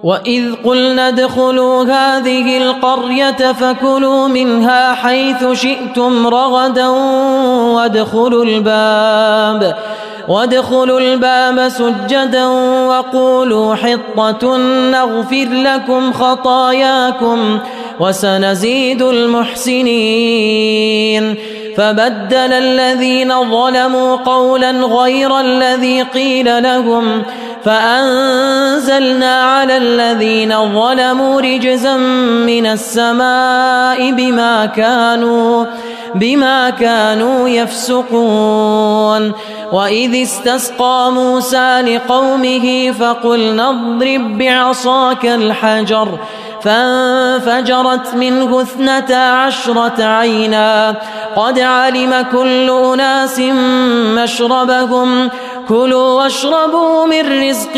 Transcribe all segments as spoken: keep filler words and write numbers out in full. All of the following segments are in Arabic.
وإذ قلنا ادخلوا هذه القرية فكلوا منها حيث شئتم رغدا وادخلوا الباب وادخلوا الباب سجدا وقولوا حطة نغفر لكم خطاياكم وسنزيد المحسنين. فبدل الذين ظلموا قولا غير الذي قيل لهم فأنزلنا على الذين ظلموا رجزا من السماء بما كانوا بما كانوا يفسقون. وإذ استسقى موسى لقومه فقلنا اضرب بعصاك الحجر فانفجرت منه اثنتا عشرة عينا قد علم كل أناس مشربهم كلوا واشربوا من رزق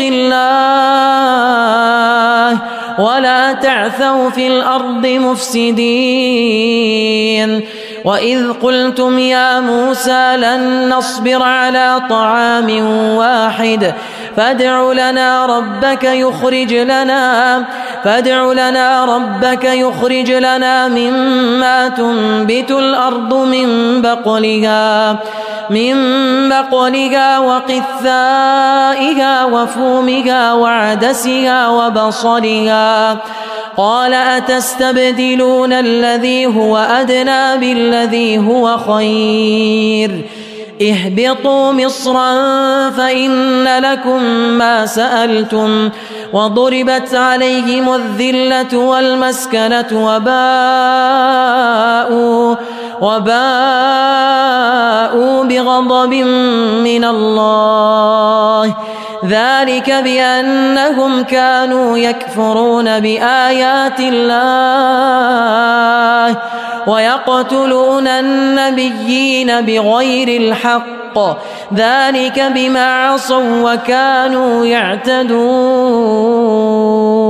الله ولا تعثوا في الأرض مفسدين. وإذ قلتم يا موسى لن نصبر على طعام واحد فادع لنا ربك يخرج لنا فادع لنا ربك يخرج لنا مما تنبت الأرض من بقلها من بقلها وقثائها وفومها وعدسها وبصلها قال أتستبدلون الذي هو أدنى بالذي هو خير اهبطوا مصرا فإن لكم ما سألتم وضربت عليهم الذلة والمسكنة وباءوا وباءوا بغضب من الله ذلك بأنهم كانوا يكفرون بآيات الله ويقتلون النبيين بغير الحق ذلك بما عصوا وكانوا يعتدون.